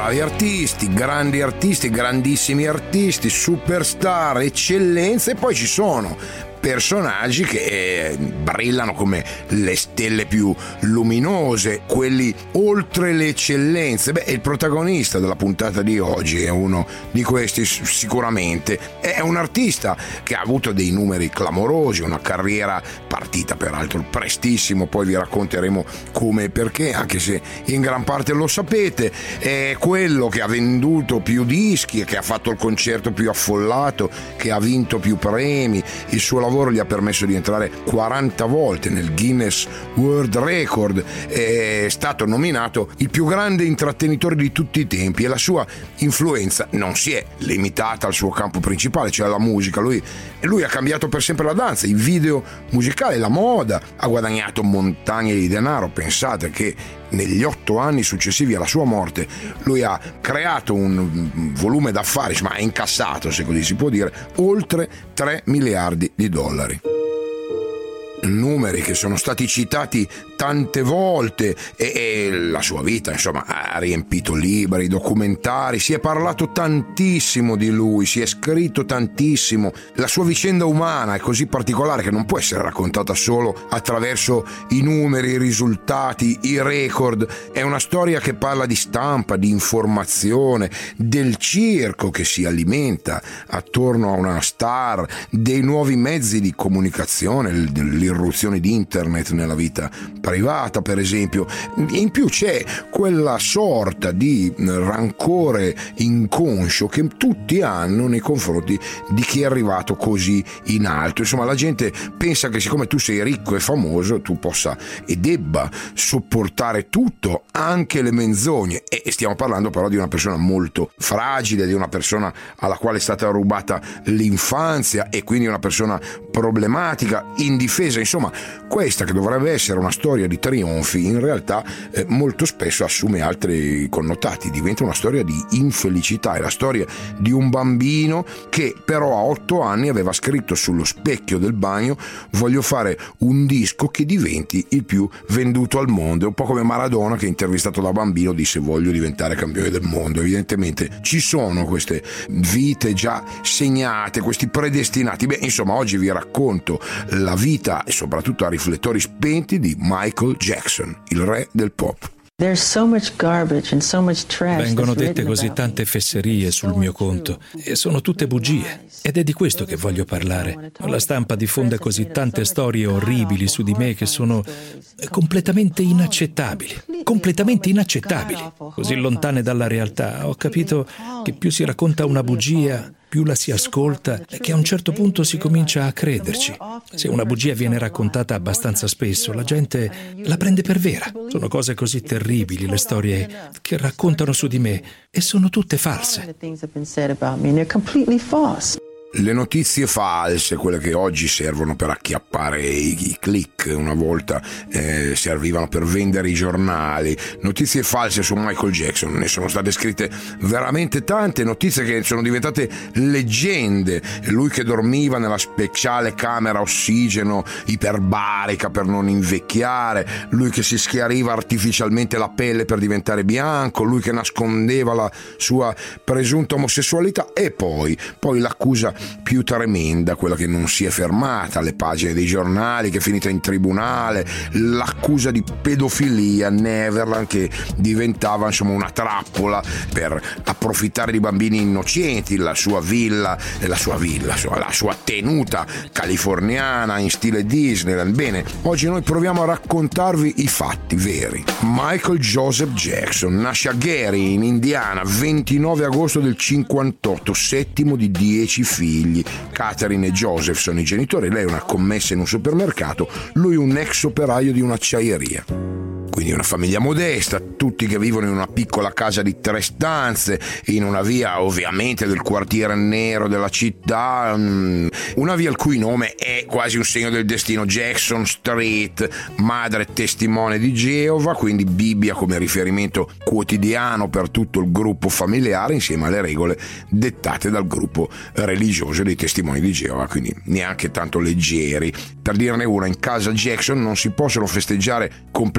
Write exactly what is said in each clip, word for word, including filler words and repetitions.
bravi artisti, grandi artisti, grandissimi artisti, superstar, eccellenze, e poi ci sono personaggi che brillano come le stelle più luminose, quelli oltre le eccellenze. Beh, il protagonista della puntata di oggi è uno di questi sicuramente. È un artista che ha avuto dei numeri clamorosi, una carriera partita peraltro prestissimo, poi vi racconteremo come e perché, anche se in gran parte lo sapete. È quello che ha venduto più dischi, che ha fatto il concerto più affollato, che ha vinto più premi. Il suo lavoro gli ha permesso di entrare quaranta volte nel Guinness World Record, è stato nominato il più grande intrattenitore di tutti i tempi, e la sua influenza non si è limitata al suo campo principale, cioè la musica. Lui, lui ha cambiato per sempre la danza, i video musicali, la moda, ha guadagnato montagne di denaro. Pensate che negli otto anni successivi alla sua morte lui ha creato un volume d'affari, ma ha incassato, se così si può dire, oltre tre miliardi di dollari. Numeri che sono stati citati tante volte, e, e la sua vita insomma ha riempito libri, documentari, si è parlato tantissimo di lui, si è scritto tantissimo. La sua vicenda umana è così particolare che non può essere raccontata solo attraverso i numeri, i risultati, i record. È una storia che parla di stampa, di informazione, del circo che si alimenta attorno a una star, dei nuovi mezzi di comunicazione, l'irruzione di internet nella vita privata, per esempio. In più c'è quella sorta di rancore inconscio che tutti hanno nei confronti di chi è arrivato così in alto. Insomma, la gente pensa che siccome tu sei ricco e famoso tu possa e debba sopportare tutto, anche le menzogne, e stiamo parlando però di una persona molto fragile, di una persona alla quale è stata rubata l'infanzia, e quindi una persona problematica, indifesa. Insomma, questa che dovrebbe essere una storia di trionfi in realtà eh, molto spesso assume altri connotati, diventa una storia di infelicità. È la storia di un bambino che però a otto anni aveva scritto sullo specchio del bagno: voglio fare un disco che diventi il più venduto al mondo. È un po' come Maradona che, intervistato da bambino, disse voglio diventare campione del mondo. Evidentemente ci sono queste vite già segnate, questi predestinati. Beh, insomma, oggi vi racconto la vita e soprattutto a riflettori spenti di Michael Jackson, il re del pop. Vengono dette così tante fesserie sul mio conto, e sono tutte bugie, ed è di questo che voglio parlare. La stampa diffonde così tante storie orribili su di me che sono completamente inaccettabili, completamente inaccettabili, così lontane dalla realtà. Ho capito che più si racconta una bugia, più la si ascolta, e che a un certo punto si comincia a crederci. Se una bugia viene raccontata abbastanza spesso, la gente la prende per vera. Sono cose così terribili le storie che raccontano su di me, e sono tutte false. Le notizie false, quelle che oggi servono per acchiappare i, i click, una volta eh, servivano per vendere i giornali. Notizie false su Michael Jackson, ne sono state scritte veramente tante, notizie che sono diventate leggende. Lui che dormiva nella speciale camera ossigeno iperbarica per non invecchiare, lui che si schiariva artificialmente la pelle per diventare bianco, lui che nascondeva la sua presunta omosessualità, e poi, poi l'accusa più tremenda, quella che non si è fermata alle pagine dei giornali, che è finita in tribunale, l'accusa di pedofilia, Neverland, che diventava insomma una trappola per approfittare di bambini innocenti. La sua villa, la sua villa, insomma, la sua tenuta californiana in stile Disneyland. Bene, oggi noi proviamo a raccontarvi i fatti veri. Michael Joseph Jackson nasce a Gary, in Indiana, ventinove agosto del cinquantotto, settimo di dieci figli. Catherine e Joseph sono i genitori, lei è una commessa in un supermercato, lui un ex operaio di un'acciaieria. Quindi una famiglia modesta, tutti che vivono in una piccola casa di tre stanze, in una via ovviamente del quartiere nero della città, una via il cui nome è quasi un segno del destino, Jackson Street. Madre testimone di Geova, quindi Bibbia come riferimento quotidiano per tutto il gruppo familiare, insieme alle regole dettate dal gruppo religioso dei testimoni di Geova, quindi neanche tanto leggeri. Per dirne una, in casa Jackson non si possono festeggiare compleanni,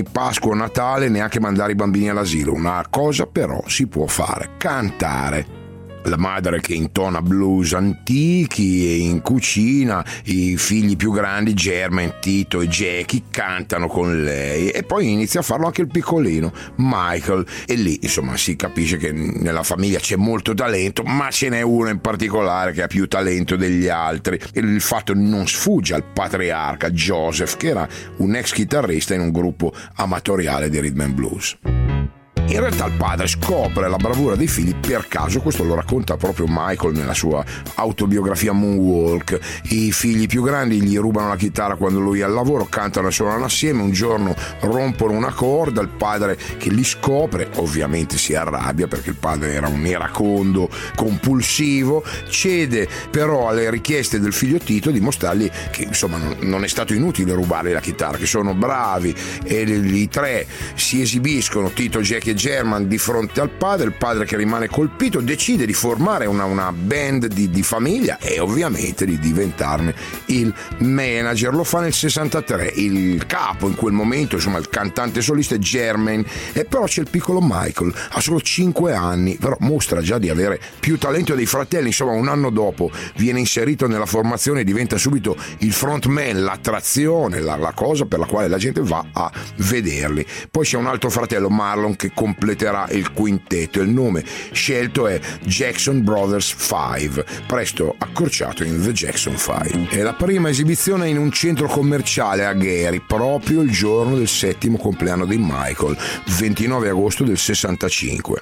Pasqua o Natale neanche mandare i bambini all'asilo. Una cosa però si può fare: cantare. La madre che intona blues antichi e in cucina i figli più grandi, Jermaine, Tito e Jackie, cantano con lei, e poi inizia a farlo anche il piccolino Michael, e lì insomma si capisce che nella famiglia c'è molto talento, ma ce n'è uno in particolare che ha più talento degli altri. Il fatto non sfugge al patriarca Joseph, che era un ex chitarrista in un gruppo amatoriale di rhythm and blues. In realtà il padre scopre la bravura dei figli per caso, questo lo racconta proprio Michael nella sua autobiografia Moonwalk. I figli più grandi gli rubano la chitarra quando lui è al lavoro, cantano e suonano assieme, un giorno rompono una corda, il padre che li scopre ovviamente si arrabbia perché il padre era un iracondo compulsivo, cede però alle richieste del figlio Tito di mostrargli che insomma non è stato inutile rubare la chitarra, che sono bravi, e i tre si esibiscono, Tito, Jackie e German, di fronte al padre. Il padre, che rimane colpito, decide di formare una, una band di, di famiglia e ovviamente di diventarne il manager. Lo fa nel sessantatré. Il capo in quel momento, insomma il cantante solista, è Jermaine, e però c'è il piccolo Michael, ha solo cinque anni, però mostra già di avere più talento dei fratelli. Insomma, un anno dopo viene inserito nella formazione e diventa subito il frontman, l'attrazione, la, la cosa per la quale la gente va a vederli. Poi c'è un altro fratello, Marlon, che completerà il quintetto. Il nome scelto è Jackson Brothers Five, presto accorciato in The Jackson Five. È la prima esibizione in un centro commerciale a Gary, proprio il giorno del settimo compleanno di Michael, ventinove agosto del sessantacinque.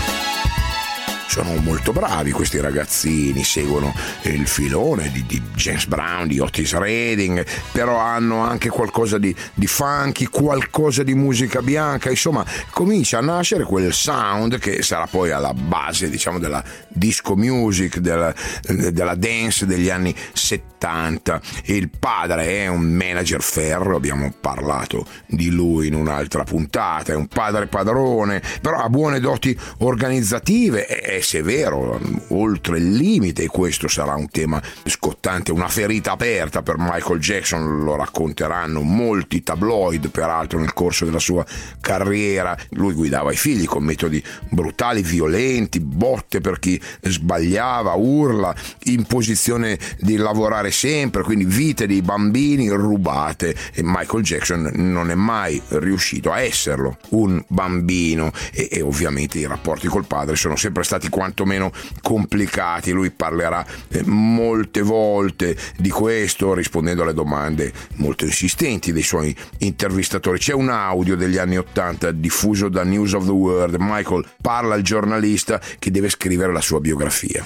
Sono molto bravi questi ragazzini, seguono il filone di, di James Brown, di Otis Redding, però hanno anche qualcosa di, di funky, qualcosa di musica bianca. Insomma, comincia a nascere quel sound che sarà poi alla base, diciamo, della disco music, della, della dance degli anni settanta. Il padre è un manager ferro, abbiamo parlato di lui in un'altra puntata, è un padre padrone, però ha buone doti organizzative e severo oltre il limite, e questo sarà un tema scottante, una ferita aperta per Michael Jackson. Lo racconteranno molti tabloid peraltro nel corso della sua carriera. Lui guidava i figli con metodi brutali, violenti, botte per chi sbagliava, urla, imposizione di lavorare sempre, quindi vite di bambini rubate, e Michael Jackson non è mai riuscito a esserlo un bambino, e, e ovviamente i rapporti col padre sono sempre stati quantomeno complicati. Lui parlerà eh, molte volte di questo, rispondendo alle domande molto insistenti dei suoi intervistatori. C'è un audio degli anni ottanta diffuso da News of the World. Michael parla al giornalista che deve scrivere la sua biografia.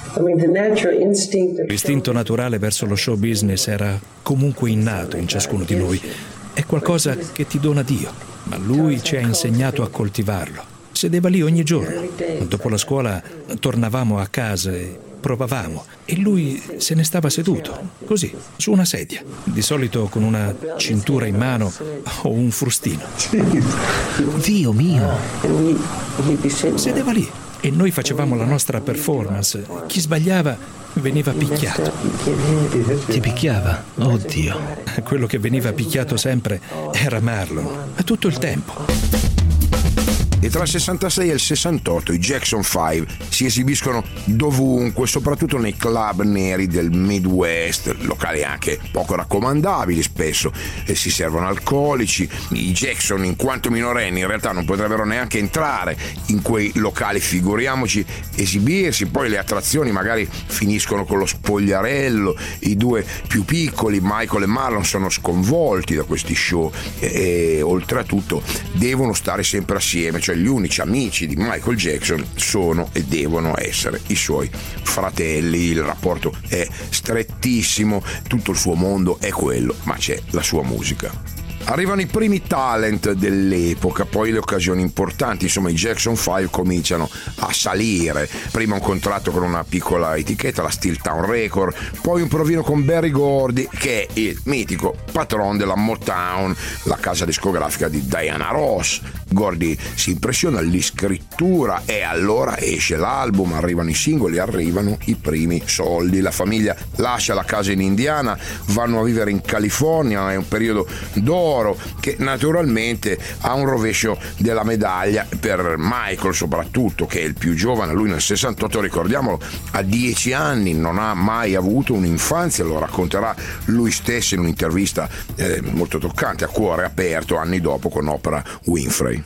L'istinto naturale verso lo show business era comunque innato in ciascuno di noi. È qualcosa che ti dona Dio, ma lui ci ha insegnato a coltivarlo. Sedeva lì ogni giorno. Dopo la scuola tornavamo a casa e provavamo, e lui se ne stava seduto, così, su una sedia, di solito con una cintura in mano o un frustino. Dio mio! Sedeva lì e noi facevamo la nostra performance. Chi sbagliava veniva picchiato. Ti picchiava? Oddio. Quello che veniva picchiato sempre era Marlon, a tutto il tempo. E tra il sessantasei e il sessantotto i Jackson Five si esibiscono dovunque, soprattutto nei club neri del Midwest, locali anche poco raccomandabili spesso, e si servono alcolici. I Jackson, in quanto minorenni, in realtà non potrebbero neanche entrare in quei locali, figuriamoci esibirsi. Poi le attrazioni magari finiscono con lo spogliarello. I due più piccoli, Michael e Marlon, sono sconvolti da questi show e, e oltretutto devono stare sempre assieme, cioè gli unici amici di Michael Jackson sono e devono essere i suoi fratelli. Il rapporto è strettissimo, tutto il suo mondo è quello, ma c'è la sua musica. Arrivano i primi talent dell'epoca, poi le occasioni importanti. Insomma, i Jackson Five cominciano a salire. Prima un contratto con una piccola etichetta, la Steeltown Record, poi un provino con Berry Gordy, che è il mitico patron della Motown, la casa discografica di Diana Ross. Gordy si impressiona, gli scrittori addirittura, e allora esce l'album, arrivano i singoli, arrivano i primi soldi. La famiglia lascia la casa in Indiana, vanno a vivere in California, è un periodo d'oro che naturalmente ha un rovescio della medaglia per Michael soprattutto, che è il più giovane. Lui nel sessantotto, ricordiamolo, a dieci anni, non ha mai avuto un'infanzia, lo racconterà lui stesso in un'intervista eh, molto toccante, a cuore aperto, anni dopo, con Oprah Winfrey.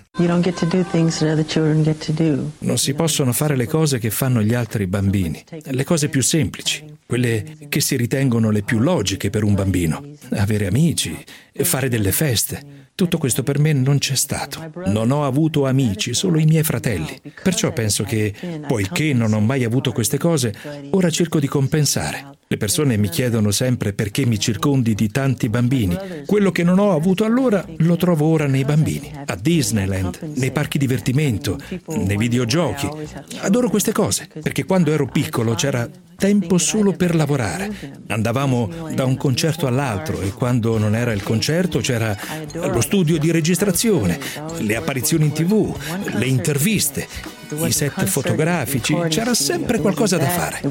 Non si possono fare le cose che fanno gli altri bambini, le cose più semplici, quelle che si ritengono le più logiche per un bambino. Avere amici, fare delle feste. Tutto questo per me non c'è stato. Non ho avuto amici, solo i miei fratelli. Perciò penso che, poiché non ho mai avuto queste cose, ora cerco di compensare. Le persone mi chiedono sempre perché mi circondi di tanti bambini. Quello che non ho avuto allora lo trovo ora nei bambini, a Disneyland, nei parchi divertimento, nei videogiochi. Adoro queste cose, perché quando ero piccolo c'era tempo solo per lavorare. Andavamo da un concerto all'altro e quando non era il concerto c'era lo studio di registrazione, le apparizioni in tivù, le interviste, i set fotografici, c'era sempre qualcosa da fare.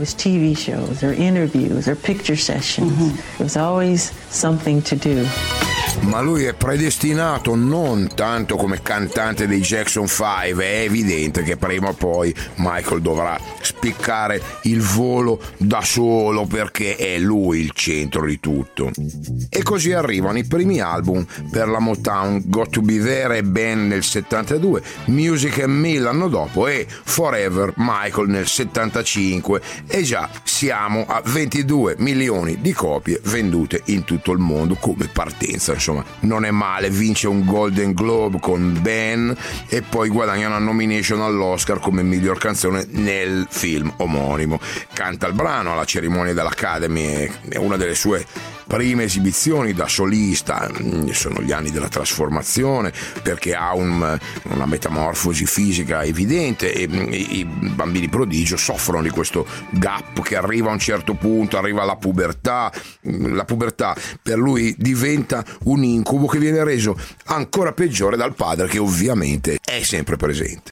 Ma lui è predestinato non tanto come cantante dei Jackson cinque, è evidente che prima o poi Michael dovrà spiccare il volo da solo, perché è lui il centro di tutto. E così arrivano i primi album per la Motown, Got to Be There e Ben nel settantadue, Music and Me l'anno dopo e Forever Michael nel settantacinque, e già siamo a ventidue milioni di copie vendute in tutto il mondo come partenza. Insomma, non è male, vince un Golden Globe con Ben e poi guadagna una nomination all'Oscar come miglior canzone nel film omonimo. Canta il brano alla cerimonia dell'Academy, è una delle sue prime esibizioni da solista. Sono gli anni della trasformazione, perché ha un, una metamorfosi fisica evidente e i bambini prodigio soffrono di questo gap che arriva a un certo punto, arriva alla pubertà. La pubertà per lui diventa un incubo che viene reso ancora peggiore dal padre, che ovviamente è sempre presente.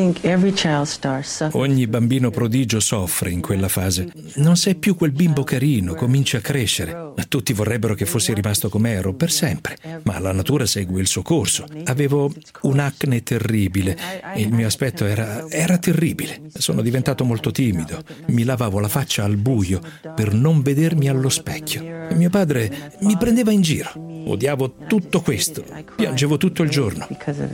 Ogni bambino prodigio soffre in quella fase. Non sei più quel bimbo carino, cominci a crescere. Tutti vorrebbero che fossi rimasto come ero per sempre, ma la natura segue il suo corso. Avevo un'acne terribile e il mio aspetto era, era terribile. Sono diventato molto timido. Mi lavavo la faccia al buio per non vedermi allo specchio. E mio padre mi prendeva in giro. Odiavo tutto questo. Piangevo tutto il giorno.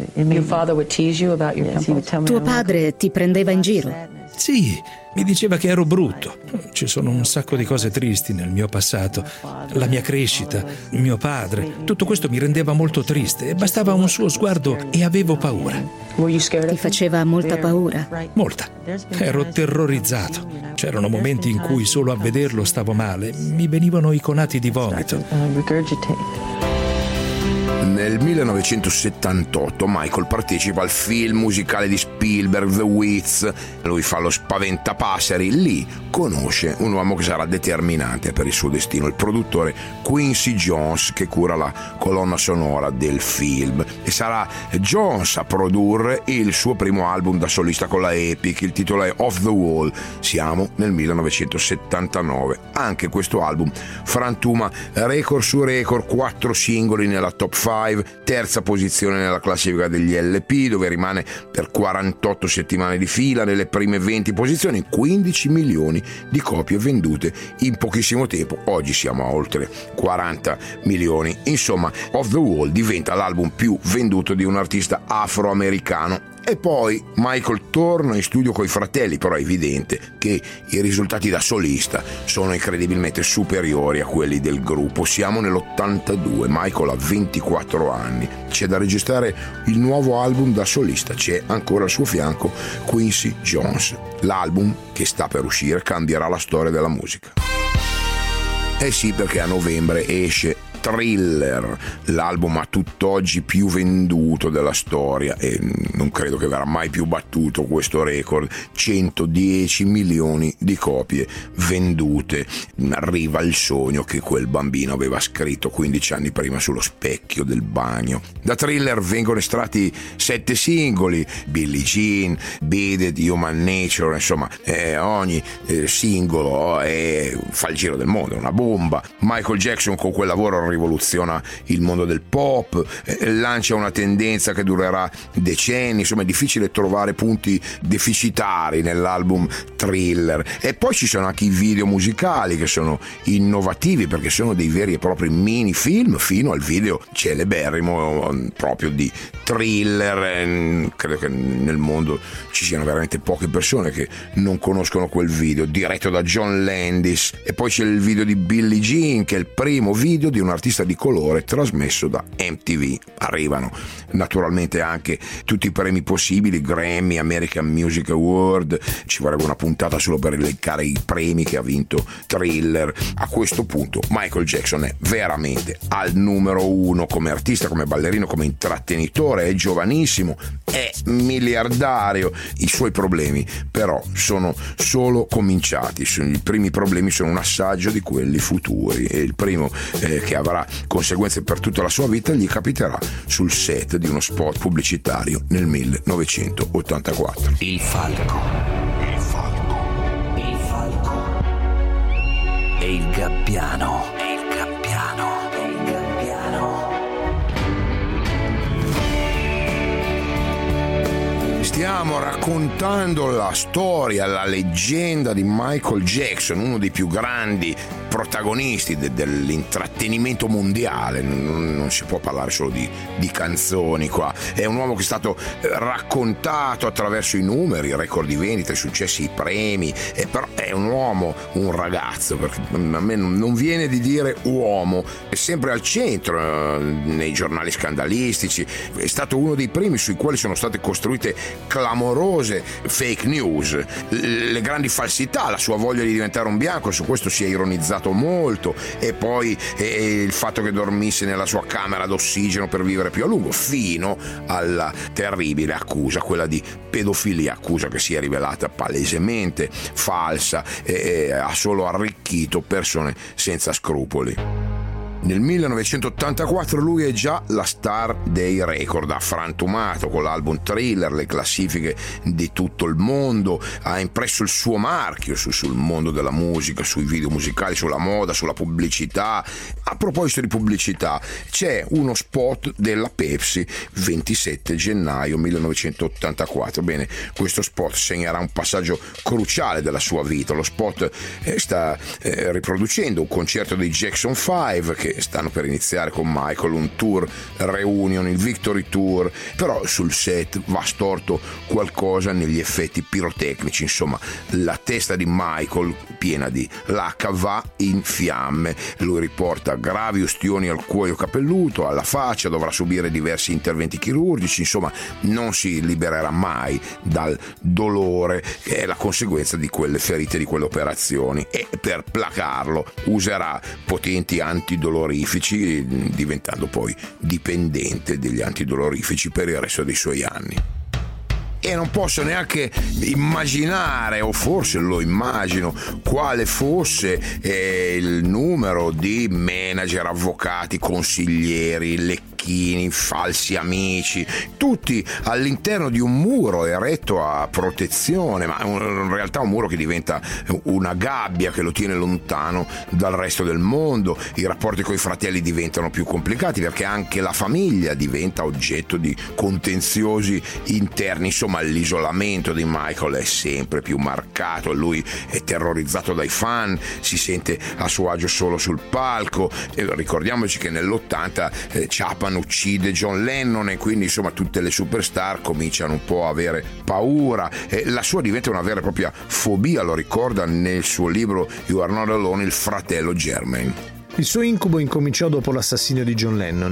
Tuo padre ti prendeva in giro? Sì, mi diceva che ero brutto. Ci sono un sacco di cose tristi nel mio passato. La mia crescita, mio padre, tutto questo mi rendeva molto triste e bastava un suo sguardo e avevo paura. Ti faceva molta paura? Molta. Ero terrorizzato. C'erano momenti in cui solo a vederlo stavo male. Mi venivano i conati di vomito. Nel millenovecentosettantotto Michael partecipa al film musicale di Spielberg, The Wiz. Lui fa lo spaventapasseri. Lì conosce un uomo che sarà determinante per il suo destino, il produttore Quincy Jones, che cura la colonna sonora del film. E sarà Jones a produrre il suo primo album da solista con la Epic. Il titolo è Off the Wall. Siamo nel millenovecentosettantanove. Anche questo album frantuma record su record, quattro singoli nella top cinque, terza posizione nella classifica degli L P, dove rimane per quarantotto settimane di fila nelle prime venti posizioni, quindici milioni di copie vendute in pochissimo tempo. Oggi siamo a oltre quaranta milioni. Insomma, Off the Wall diventa l'album più venduto di un artista afroamericano. E poi Michael torna in studio coi fratelli, però è evidente che i risultati da solista sono incredibilmente superiori a quelli del gruppo. Siamo nell'ottantadue, Michael ha ventiquattro anni, c'è da registrare il nuovo album da solista, c'è ancora al suo fianco Quincy Jones. L'album che sta per uscire cambierà la storia della musica. Eh sì, perché a novembre esce Thriller, l'album a tutt'oggi più venduto della storia, e non credo che verrà mai più battuto questo record, centodieci milioni di copie vendute. Arriva il sogno che quel bambino aveva scritto quindici anni prima sullo specchio del bagno. Da Thriller vengono estratti sette singoli: Billie Jean, Beat It, Human Nature, insomma eh, ogni eh, singolo eh, fa il giro del mondo, è una bomba. Michael Jackson con quel lavoro rivoluziona il mondo del pop, eh, lancia una tendenza che durerà decenni, insomma è difficile trovare punti deficitari nell'album Thriller. E poi ci sono anche i video musicali che sono innovativi, perché sono dei veri e propri mini film, fino al video celeberrimo proprio di Thriller. Credo che nel mondo ci siano veramente poche persone che non conoscono quel video, diretto da John Landis. E poi c'è il video di Billie Jean, che è il primo video di un artista di colore trasmesso da M T V. Arrivano naturalmente anche tutti i premi possibili, Grammy, American Music Award. Ci vorrebbe una puntata solo per elencare i premi che ha vinto Thriller. A questo punto Michael Jackson è veramente al numero uno come artista, come ballerino, come intrattenitore. È giovanissimo, è miliardario. I suoi problemi però sono solo cominciati. I primi problemi sono un assaggio di quelli futuri, e il primo eh, che avrà conseguenze per tutta la sua vita gli capiterà sul set di uno spot pubblicitario nel millenovecentottantaquattro. Il falco, il falco, il falco e il gabbiano, e il gabbiano, e il gabbiano. Stiamo raccontando la storia, la leggenda di Michael Jackson, uno dei più grandi protagonisti de- dell'intrattenimento mondiale. Non, non si può parlare solo di, di canzoni qua. È un uomo che è stato raccontato attraverso i numeri, i record di vendita, i successi, i premi, eh, però è un uomo, un ragazzo, perché a me non viene di dire uomo, è sempre al centro eh, nei giornali scandalistici. È stato uno dei primi sui quali sono state costruite clamorose fake news, le grandi falsità, la sua voglia di diventare un bianco, su questo si è ironizzato molto, e poi eh, il fatto che dormisse nella sua camera d'ossigeno per vivere più a lungo, fino alla terribile accusa, quella di pedofilia, accusa che si è rivelata palesemente falsa e ha solo arricchito persone senza scrupoli. Nel millenovecentottantaquattro lui è già la star dei record, ha frantumato con l'album Thriller le classifiche di tutto il mondo, ha impresso il suo marchio su, sul mondo della musica, sui video musicali, sulla moda, sulla pubblicità. A proposito di pubblicità, c'è uno spot della Pepsi, ventisette gennaio millenovecentottantaquattro. Bene, questo spot segnerà un passaggio cruciale della sua vita. Lo spot eh, sta eh, riproducendo un concerto dei Jackson cinque che stanno per iniziare con Michael un tour reunion, il Victory Tour, però sul set va storto qualcosa negli effetti pirotecnici. Insomma, la testa di Michael, piena di lacca, va in fiamme. Lui riporta gravi ustioni al cuoio capelluto, alla faccia, dovrà subire diversi interventi chirurgici. Insomma, non si libererà mai dal dolore che è la conseguenza di quelle ferite, di quelle operazioni, e per placarlo userà potenti antidolorifici, diventando poi dipendente degli antidolorifici per il resto dei suoi anni. E non posso neanche immaginare, o forse lo immagino, quale fosse eh, il numero di manager, avvocati, consiglieri, lecchini, falsi amici, tutti all'interno di un muro eretto a protezione, ma in realtà un muro che diventa una gabbia che lo tiene lontano dal resto del mondo. I rapporti con i fratelli diventano più complicati perché anche la famiglia diventa oggetto di contenziosi interni. Insomma, l'isolamento di Michael è sempre più marcato, lui è terrorizzato dai fan, si sente a suo agio solo sul palco. E ricordiamoci che nell'ottanta eh, Chapman uccide John Lennon, e quindi insomma tutte le superstar cominciano un po' a avere paura, e la sua diventa una vera e propria fobia, lo ricorda nel suo libro You Are Not Alone il fratello Jermaine. Il suo incubo incominciò dopo l'assassinio di John Lennon.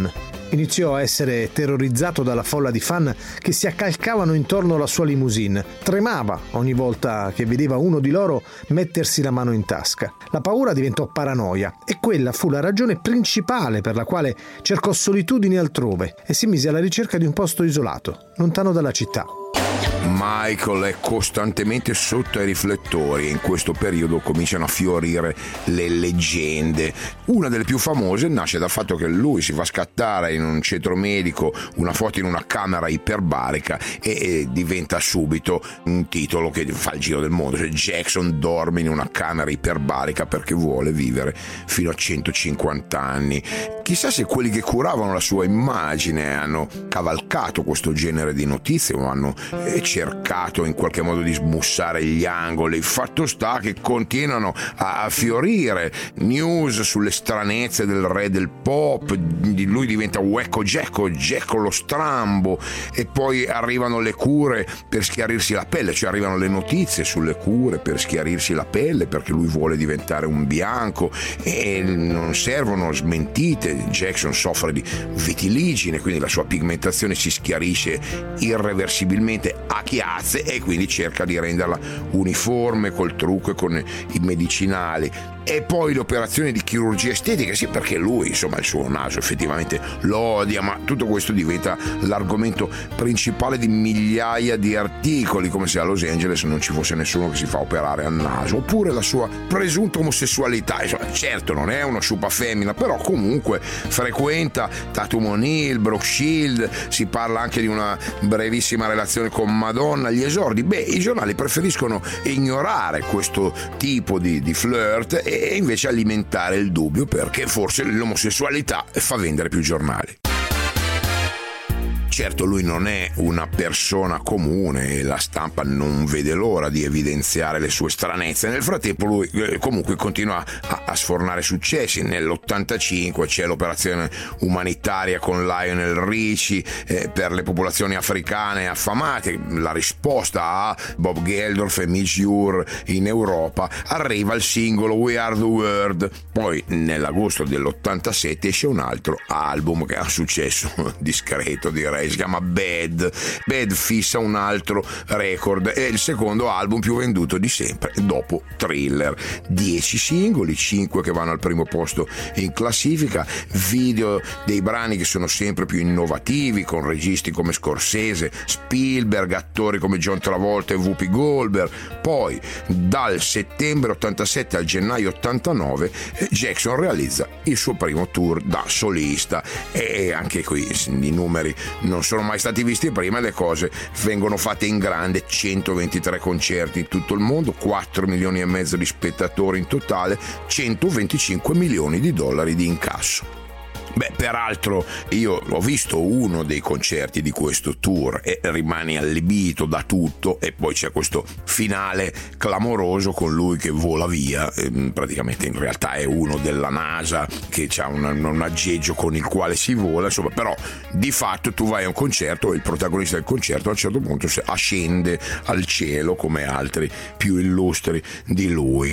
Iniziò a essere terrorizzato dalla folla di fan che si accalcavano intorno alla sua limousine. Tremava ogni volta che vedeva uno di loro mettersi la mano in tasca. La paura diventò paranoia e quella fu la ragione principale per la quale cercò solitudine altrove e si mise alla ricerca di un posto isolato, lontano dalla città. Michael è costantemente sotto ai riflettori e in questo periodo cominciano a fiorire le leggende. Una delle più famose nasce dal fatto che lui si fa scattare in un centro medico una foto in una camera iperbarica e, e diventa subito un titolo che fa il giro del mondo, cioè Jackson dorme in una camera iperbarica perché vuole vivere fino a centocinquanta anni. Chissà se quelli che curavano la sua immagine hanno cavalcato questo genere di notizie o hanno eh, cercato in qualche modo di smussare gli angoli. Il fatto sta che continuano a, a fiorire news sulle stranezze del re del pop, di lui diventa Wacko Jacko, Jacko lo strambo, e poi arrivano le cure per schiarirsi la pelle, cioè arrivano le notizie sulle cure per schiarirsi la pelle perché lui vuole diventare un bianco e non servono smentite. Jackson soffre di vitiligine, quindi la sua pigmentazione si schiarisce irreversibilmente a chiazze e quindi cerca di renderla uniforme col trucco e con i medicinali. E poi le operazioni di chirurgia estetica, sì, perché lui, insomma, il suo naso effettivamente lo odia, ma tutto questo diventa l'argomento principale di migliaia di articoli, come se a Los Angeles non ci fosse nessuno che si fa operare al naso. Oppure la sua presunta omosessualità, insomma, certo non è una sciupa femmina, però comunque frequenta Tatum O'Neal, Brooke Shield, si parla anche di una brevissima relazione con Madonna agli esordi. Beh, i giornali preferiscono ignorare questo tipo di, di flirt e e invece alimentare il dubbio perché forse l'omosessualità fa vendere più giornali. Certo, lui non è una persona comune e la stampa non vede l'ora di evidenziare le sue stranezze. Nel frattempo lui eh, comunque continua a, a sfornare successi. Nell'ottantacinque c'è l'operazione umanitaria con Lionel Richie eh, per le popolazioni africane affamate. La risposta a Bob Geldof e Midge Ure in Europa arriva il singolo We Are the World. Poi nell'agosto dell'ottantasette esce un altro album che ha un successo discreto, direi. Si chiama Bad. Bad fissa un altro record, è il secondo album più venduto di sempre dopo Thriller. dieci singoli, cinque che vanno al primo posto in classifica, video dei brani che sono sempre più innovativi con registi come Scorsese, Spielberg, attori come John Travolta e Whoopi Goldberg. Poi dal settembre ottantasette al gennaio ottantanove Jackson realizza il suo primo tour da solista e anche qui i numeri non sono mai stati visti prima, le cose vengono fatte in grande: centoventitré concerti in tutto il mondo, quattro milioni e mezzo di spettatori in totale, centoventicinque milioni di dollari di incasso. Beh, peraltro io ho visto uno dei concerti di questo tour e rimani allibito da tutto, e poi c'è questo finale clamoroso con lui che vola via, e praticamente in realtà è uno della NASA che ha un, un aggeggio con il quale si vola, insomma, però di fatto tu vai a un concerto e il protagonista del concerto a un certo punto ascende al cielo come altri più illustri di lui.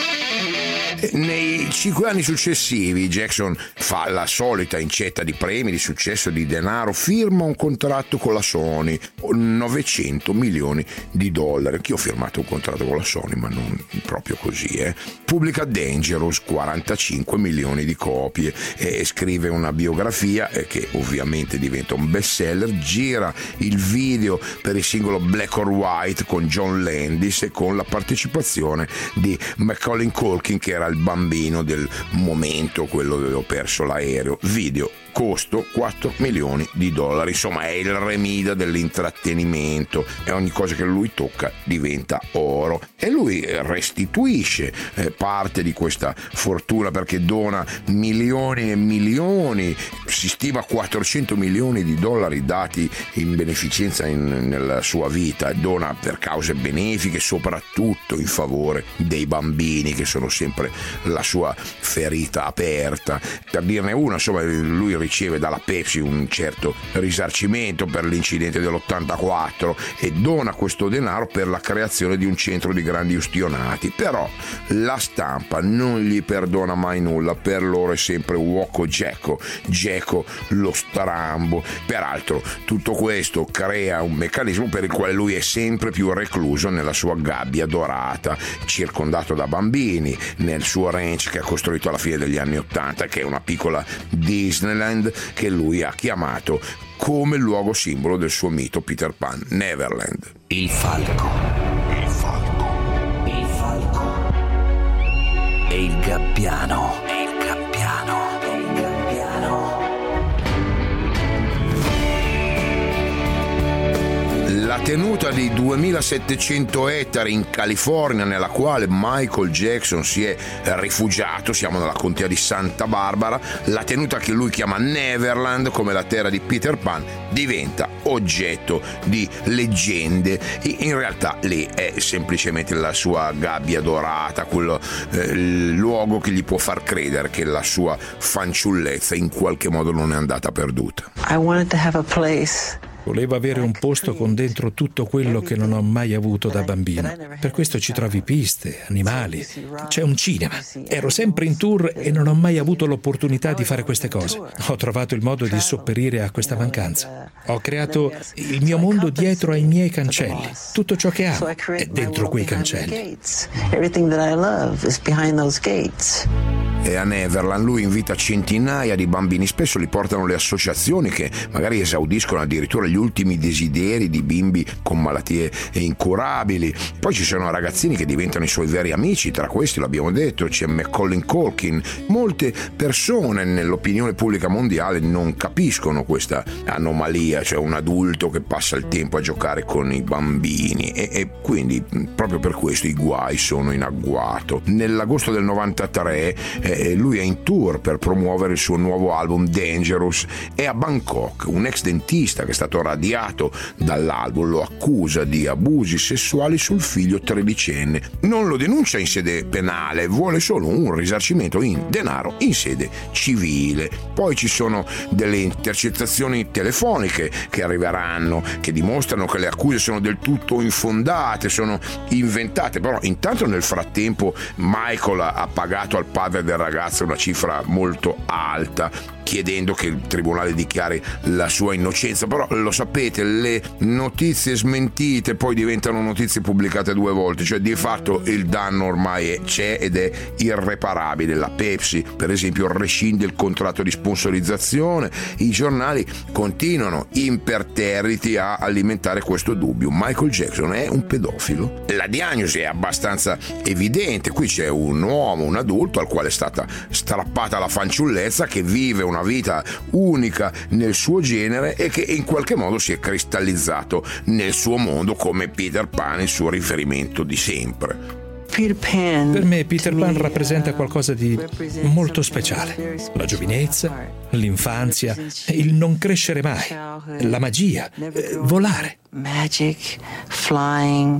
Nei cinque anni successivi Jackson fa la solita incetta di premi, di successo, di denaro, firma un contratto con la Sony, novecento milioni di dollari. Anch'io ho firmato un contratto con la Sony, ma non proprio così, eh. Pubblica Dangerous, quarantacinque milioni di copie, e scrive una biografia eh, che ovviamente diventa un bestseller, gira il video per il singolo Black or White con John Landis e con la partecipazione di Macaulay Culkin, che era il bambino del momento, quello dove ho perso l'aereo. Video, costo quattro milioni di dollari, insomma è il Remida dell'intrattenimento e ogni cosa che lui tocca diventa oro, e lui restituisce eh, parte di questa fortuna perché dona milioni e milioni, si stima quattrocento milioni di dollari dati in beneficenza in, nella sua vita, dona per cause benefiche, soprattutto in favore dei bambini che sono sempre la sua ferita aperta. Per dirne una, insomma, lui riceve dalla Pepsi un certo risarcimento per l'incidente dell'ottantaquattro e dona questo denaro per la creazione di un centro di grandi ustionati. Però la stampa non gli perdona mai nulla, per loro è sempre Woko Jeko, Jeko lo strambo. Peraltro tutto questo crea un meccanismo per il quale lui è sempre più recluso nella sua gabbia dorata, circondato da bambini, nel suo ranch che ha costruito alla fine degli anni ottanta, che è una piccola Disneyland che lui ha chiamato come luogo simbolo del suo mito Peter Pan, Neverland. Il falco. Il falco. Il falco. E il gabbiano. E il gabbiano. E il gabbiano. La tenuta di duemilasettecento ettari in California, nella quale Michael Jackson si è rifugiato, siamo nella contea di Santa Barbara, la tenuta che lui chiama Neverland, come la terra di Peter Pan, diventa oggetto di leggende. In realtà lì è semplicemente la sua gabbia dorata, quello eh, luogo che gli può far credere che la sua fanciullezza in qualche modo non è andata perduta. I wanted to have a place. Volevo avere un posto con dentro tutto quello che non ho mai avuto da bambino. Per questo ci trovi piste, animali, c'è un cinema. Ero sempre in tour e non ho mai avuto l'opportunità di fare queste cose. Ho trovato il modo di sopperire a questa mancanza. Ho creato il mio mondo dietro ai miei cancelli. Tutto ciò che amo è dentro quei cancelli. Everything that I love is behind those gates. E a Neverland lui invita centinaia di bambini, spesso li portano le associazioni che magari esaudiscono addirittura gli ultimi desideri di bimbi con malattie incurabili. Poi ci sono ragazzini che diventano i suoi veri amici, tra questi l'abbiamo detto c'è Macaulay Culkin. Molte persone nell'opinione pubblica mondiale non capiscono questa anomalia, cioè un adulto che passa il tempo a giocare con i bambini e, e quindi proprio per questo i guai sono in agguato. Nell'agosto del novantatré eh, lui è in tour per promuovere il suo nuovo album Dangerous e a Bangkok un ex dentista che è stato radiato dall'album lo accusa di abusi sessuali sul figlio tredicenne. Non lo denuncia in sede penale, vuole solo un risarcimento in denaro in sede civile. Poi ci sono delle intercettazioni telefoniche che arriveranno, che dimostrano che le accuse sono del tutto infondate, sono inventate. Però intanto nel frattempo Michael ha pagato al padre del ragazzo una cifra molto alta, chiedendo che il tribunale dichiari la sua innocenza. Però lo sapete, le notizie smentite poi diventano notizie pubblicate due volte, cioè di fatto il danno ormai c'è ed è irreparabile. La Pepsi per esempio rescinde il contratto di sponsorizzazione, i giornali continuano imperterriti a alimentare questo dubbio: Michael Jackson è un pedofilo? La diagnosi è abbastanza evidente, qui c'è un uomo, un adulto al quale è stata strappata la fanciullezza, che vive una vita unica nel suo genere e che in qualche modo si è cristallizzato nel suo mondo come Peter Pan, il suo riferimento di sempre. Per me Peter Pan rappresenta qualcosa di molto speciale. La giovinezza, l'infanzia, il non crescere mai, la magia, eh, volare. Magic, flying.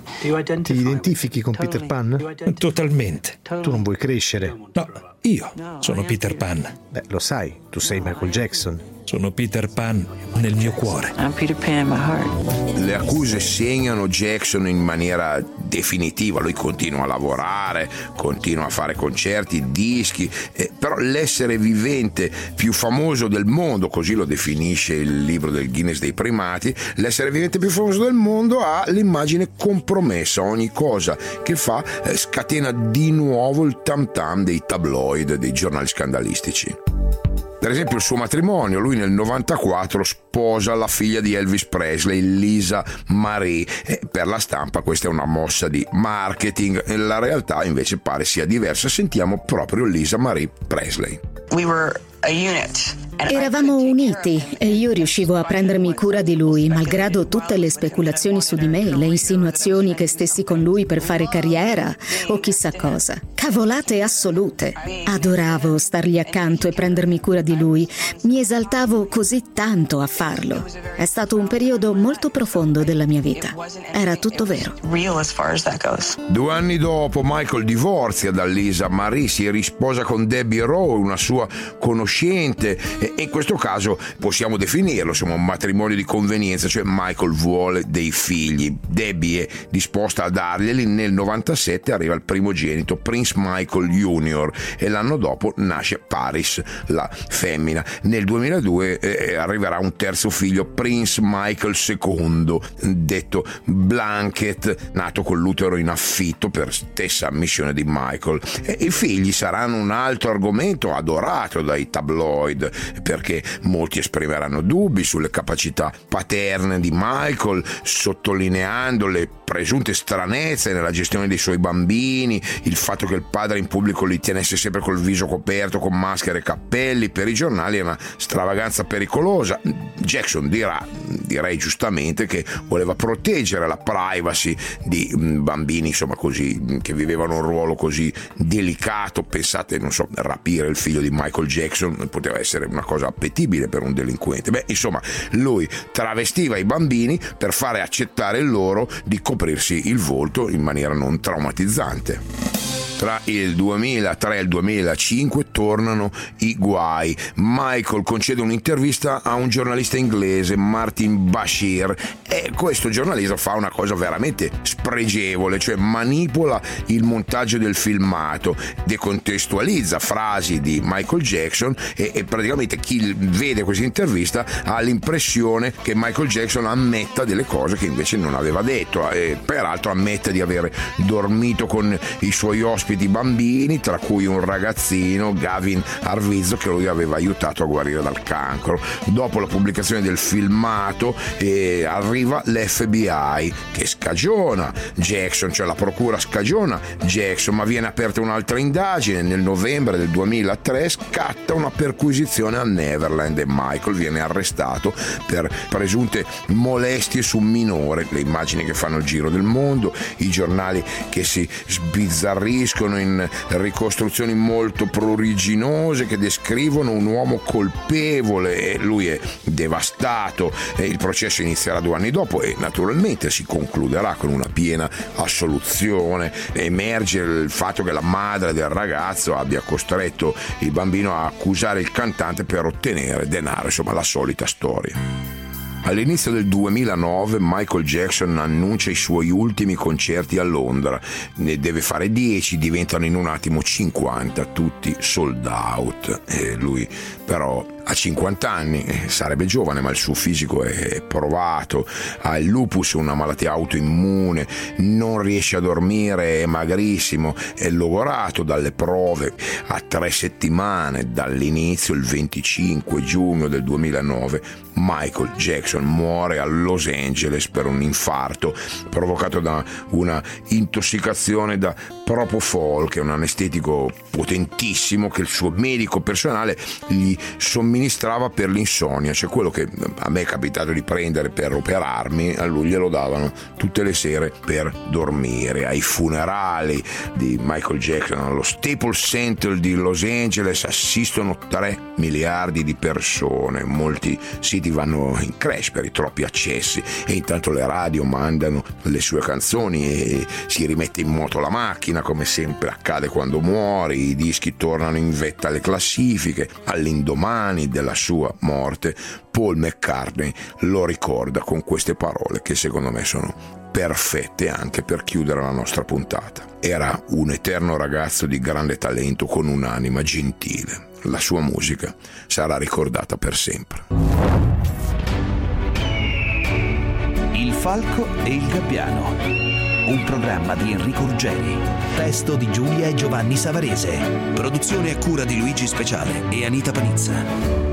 Ti identifichi con Peter Pan? Totalmente. Tu non vuoi crescere? No, io sono Peter Pan. Beh, lo sai, tu sei Michael Jackson. Sono Peter Pan nel mio cuore. I'm Peter Pan in my heart. Le accuse segnano Jackson in maniera definitiva, lui continua a lavorare, continua a fare concerti, dischi, eh, però l'essere vivente più famoso del mondo, così lo definisce il libro del Guinness dei primati, l'essere vivente più famoso del mondo ha l'immagine compromessa. Ogni cosa che fa eh, scatena di nuovo il tam tam dei tabloid, dei giornali scandalistici. Per esempio il suo matrimonio, lui nel novantaquattro sposa la figlia di Elvis Presley, Lisa Marie, e per la stampa questa è una mossa di marketing, la realtà invece pare sia diversa. Sentiamo proprio Lisa Marie Presley. We were a unit. Eravamo uniti e io riuscivo a prendermi cura di lui, malgrado tutte le speculazioni su di me, le insinuazioni che stessi con lui per fare carriera o chissà cosa. cavolate assolute. Adoravo stargli accanto e prendermi cura di lui. Mi esaltavo così tanto a farlo. È stato un periodo molto profondo della mia vita. Era tutto vero. Due anni dopo Michael divorzia da Lisa Marie, si risposa con Debbie Rowe, una sua conoscente, e in questo caso possiamo definirlo, insomma, un matrimonio di convenienza, cioè Michael vuole dei figli, Debbie è disposta a darglieli. Nel novantasette arriva il primogenito Prince Michael junior e l'anno dopo nasce Paris, la femmina. Nel duemiladue eh, arriverà un terzo figlio, Prince Michael secondo, detto Blanket, nato con l'utero in affitto per stessa ammissione di Michael. E i figli saranno un altro argomento adorato dai tabloid, perché molti esprimeranno dubbi sulle capacità paterne di Michael, sottolineando le presunte stranezze nella gestione dei suoi bambini, il fatto che il padre in pubblico li tenesse sempre col viso coperto con maschere e cappelli. Per i giornali è una stravaganza pericolosa. Jackson dirà, direi giustamente, che voleva proteggere la privacy di bambini, insomma, così, che vivevano un ruolo così delicato. Pensate, non so, rapire il figlio di Michael Jackson poteva essere una cosa appetibile per un delinquente. Beh, insomma, lui travestiva i bambini per fare accettare loro di coprirsi il volto in maniera non traumatizzante. Tra il duemilatré e il duemilacinque tornano i guai. Michael concede un'intervista a un giornalista inglese, Martin Bashir, e questo giornalista fa una cosa veramente spregevole, cioè manipola il montaggio del filmato, decontestualizza frasi di Michael Jackson e, e praticamente chi vede questa intervista ha l'impressione che Michael Jackson ammetta delle cose che invece non aveva detto, e peraltro ammette di aver dormito con i suoi ospiti bambini, tra cui un ragazzino, Gavin Arvizo, che lui aveva aiutato a guarire dal cancro. Dopo la pubblicazione del filmato eh, arriva l'F B I che scagiona Jackson, cioè la procura scagiona Jackson, ma viene aperta un'altra indagine. Nel novembre del duemilatré scatta una perquisizione a Neverland e Michael viene arrestato per presunte molestie su un minore. Le immagini che fanno il giro del mondo, i giornali che si sbizzarriscono in ricostruzioni molto pruriginose che descrivono un uomo colpevole, e lui è devastato. E il processo inizierà due anni dopo e naturalmente si concluderà con una piena assoluzione. Emerge il fatto che la madre del ragazzo abbia costretto il bambino a accusare il cantante per ottenere denaro, insomma la solita storia. All'inizio del duemilanove Michael Jackson annuncia i suoi ultimi concerti a Londra, ne deve fare dieci, diventano in un attimo cinquanta, tutti sold out. E lui però ha cinquanta anni, sarebbe giovane ma il suo fisico è provato, ha il lupus, una malattia autoimmune, non riesce a dormire, è magrissimo, è logorato dalle prove. A tre settimane dall'inizio, il venticinque giugno del duemilanove, Michael Jackson muore a Los Angeles per un infarto provocato da una intossicazione da Propofol, che è un anestetico potentissimo che il suo medico personale gli somministrava per l'insonnia, cioè quello che a me è capitato di prendere per operarmi, a lui glielo davano tutte le sere per dormire. Ai funerali di Michael Jackson allo Staples Center di Los Angeles assistono tre miliardi di persone, molti siti vanno in crash per i troppi accessi e intanto le radio mandano le sue canzoni e si rimette in moto la macchina, come sempre accade quando muori. I dischi tornano in vetta alle classifiche. All'indomani della sua morte Paul McCartney lo ricorda con queste parole che secondo me sono perfette anche per chiudere la nostra puntata. Era un eterno ragazzo di grande talento con un'anima gentile. La sua musica sarà ricordata per sempre. Il Falco e il Gabbiano, un programma di Enrico Ruggeri, testo di Giulia e Giovanni Savarese, produzione a cura di Luigi Speciale e Anita Panizza.